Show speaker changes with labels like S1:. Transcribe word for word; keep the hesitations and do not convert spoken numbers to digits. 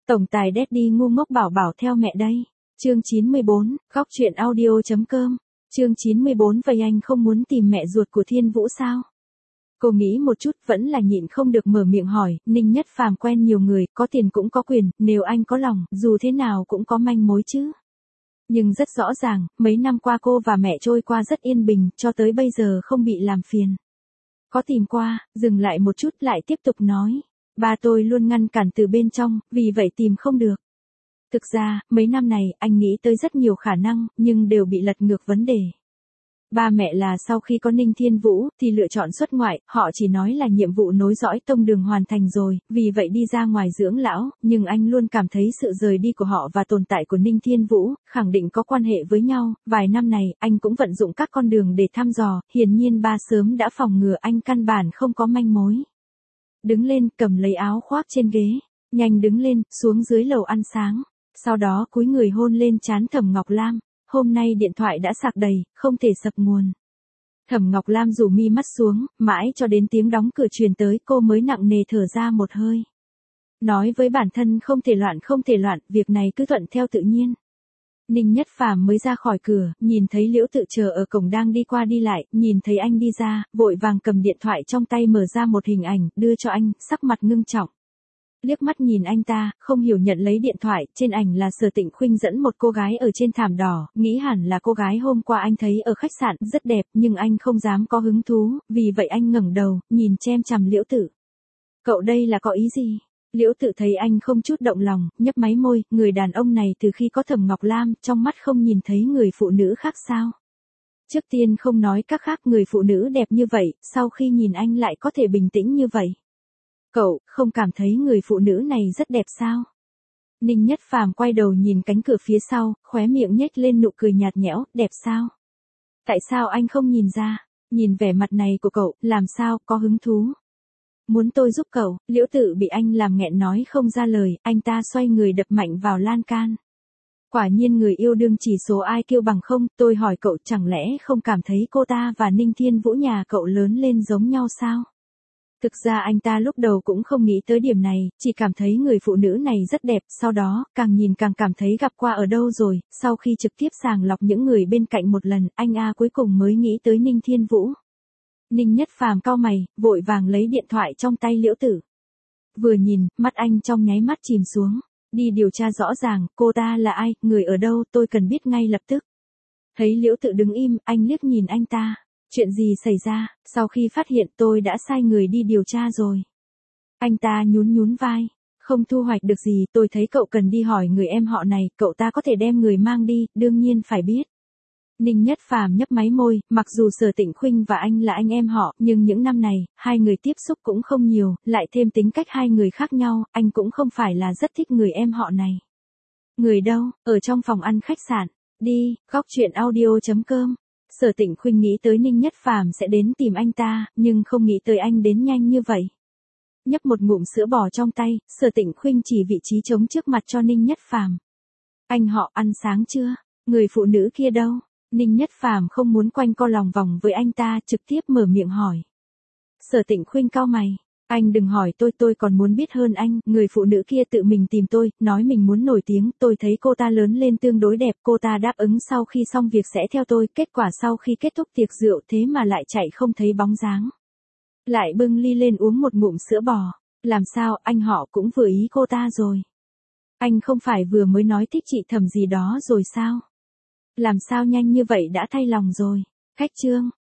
S1: Tổng tài Daddy ngu ngốc bảo bảo theo mẹ đây. Chương chín mươi bốn, góc truyện audio.com. Chương chín mươi bốn vậy anh không muốn tìm mẹ ruột của Thiên Vũ sao? Cô nghĩ một chút vẫn là nhịn không được mở miệng hỏi, Ninh Nhất Phàm quen nhiều người, có tiền cũng có quyền, nếu anh có lòng, dù thế nào cũng có manh mối chứ. Nhưng rất rõ ràng, mấy năm qua cô và mẹ trôi qua rất yên bình, cho tới bây giờ không bị làm phiền. Có tìm qua, dừng lại một chút lại tiếp tục nói. Ba tôi luôn ngăn cản từ bên trong, vì vậy tìm không được. Thực ra, mấy năm này, anh nghĩ tới rất nhiều khả năng, nhưng đều bị lật ngược vấn đề. Ba mẹ là sau khi có Ninh Thiên Vũ, thì lựa chọn xuất ngoại, họ chỉ nói là nhiệm vụ nối dõi tông đường hoàn thành rồi, vì vậy đi ra ngoài dưỡng lão, nhưng anh luôn cảm thấy sự rời đi của họ và tồn tại của Ninh Thiên Vũ, khẳng định có quan hệ với nhau, vài năm này, anh cũng vận dụng các con đường để thăm dò, hiển nhiên ba sớm đã phòng ngừa anh căn bản không có manh mối. Đứng lên, cầm lấy áo khoác trên ghế, nhanh đứng lên, xuống dưới lầu ăn sáng, sau đó cúi người hôn lên trán Thẩm Ngọc Lam. Hôm nay điện thoại đã sạc đầy, không thể sập nguồn. Thẩm Ngọc Lam rủ mi mắt xuống, mãi cho đến tiếng đóng cửa truyền tới cô mới nặng nề thở ra một hơi. Nói với bản thân không thể loạn không thể loạn, việc này cứ thuận theo tự nhiên. Ninh Nhất Phàm mới ra khỏi cửa, nhìn thấy Liễu Tự chờ ở cổng đang đi qua đi lại, nhìn thấy anh đi ra, vội vàng cầm điện thoại trong tay mở ra một hình ảnh, đưa cho anh, sắc mặt ngưng trọng. Liếc mắt nhìn anh ta, không hiểu nhận lấy điện thoại, trên ảnh là Sở Tịnh Khuynh dẫn một cô gái ở trên thảm đỏ, nghĩ hẳn là cô gái hôm qua anh thấy ở khách sạn, rất đẹp, nhưng anh không dám có hứng thú, vì vậy anh ngẩng đầu, nhìn chem chằm Liễu Tự. Cậu đây là có ý gì? Liễu Tự thấy anh không chút động lòng, nhấp máy môi, người đàn ông này từ khi có Thẩm Ngọc Lam, trong mắt không nhìn thấy người phụ nữ khác sao? Trước tiên không nói các khác, người phụ nữ đẹp như vậy, sau khi nhìn anh lại có thể bình tĩnh như vậy. Cậu, không cảm thấy người phụ nữ này rất đẹp sao? Ninh Nhất Phàm quay đầu nhìn cánh cửa phía sau, khóe miệng nhếch lên nụ cười nhạt nhẽo, đẹp sao? Tại sao anh không nhìn ra? Nhìn vẻ mặt này của cậu, làm sao, có hứng thú? Muốn tôi giúp cậu, Liễu Tự bị anh làm nghẹn nói không ra lời, anh ta xoay người đập mạnh vào lan can. Quả nhiên người yêu đương chỉ số ai kiêu bằng không, tôi hỏi cậu chẳng lẽ không cảm thấy cô ta và Ninh Thiên Vũ nhà cậu lớn lên giống nhau sao? Thực ra anh ta lúc đầu cũng không nghĩ tới điểm này, chỉ cảm thấy người phụ nữ này rất đẹp, sau đó, càng nhìn càng cảm thấy gặp qua ở đâu rồi, sau khi trực tiếp sàng lọc những người bên cạnh một lần, anh A cuối cùng mới nghĩ tới Ninh Thiên Vũ. Ninh Nhất Phàm cau mày, vội vàng lấy điện thoại trong tay Liễu Tự. Vừa nhìn, mắt anh trong nháy mắt chìm xuống, đi điều tra rõ ràng, cô ta là ai, người ở đâu, tôi cần biết ngay lập tức. Thấy Liễu Tự đứng im, anh liếc nhìn anh ta. Chuyện gì xảy ra, sau khi phát hiện tôi đã sai người đi điều tra rồi. Anh ta nhún nhún vai, không thu hoạch được gì, tôi thấy cậu cần đi hỏi người em họ này, cậu ta có thể đem người mang đi, đương nhiên phải biết. Ninh Nhất Phàm nhấp máy môi, mặc dù Sở Tịnh Khuynh và anh là anh em họ, nhưng những năm này, hai người tiếp xúc cũng không nhiều, lại thêm tính cách hai người khác nhau, anh cũng không phải là rất thích người em họ này. Người đâu, ở trong phòng ăn khách sạn, đi, góc truyện audio.com. Sở Tịnh Khuynh nghĩ tới Ninh Nhất Phàm sẽ đến tìm anh ta, nhưng không nghĩ tới anh đến nhanh như vậy. Nhấp một ngụm sữa bò trong tay, Sở Tịnh Khuynh chỉ vị trí trống trước mặt cho Ninh Nhất Phàm. Anh họ ăn sáng chưa? Người phụ nữ kia đâu? Ninh Nhất Phàm không muốn quanh co lòng vòng với anh ta, trực tiếp mở miệng hỏi. Sở Tịnh Khuynh cau mày. Anh đừng hỏi tôi, tôi còn muốn biết hơn anh, người phụ nữ kia tự mình tìm tôi, nói mình muốn nổi tiếng, tôi thấy cô ta lớn lên tương đối đẹp, cô ta đáp ứng sau khi xong việc sẽ theo tôi, kết quả sau khi kết thúc tiệc rượu thế mà lại chạy không thấy bóng dáng. Lại bưng ly lên uống một ngụm sữa bò, làm sao, anh họ cũng vừa ý cô ta rồi. Anh không phải vừa mới nói thích chị Thẩm gì đó rồi sao? Làm sao nhanh như vậy đã thay lòng rồi, khách trương.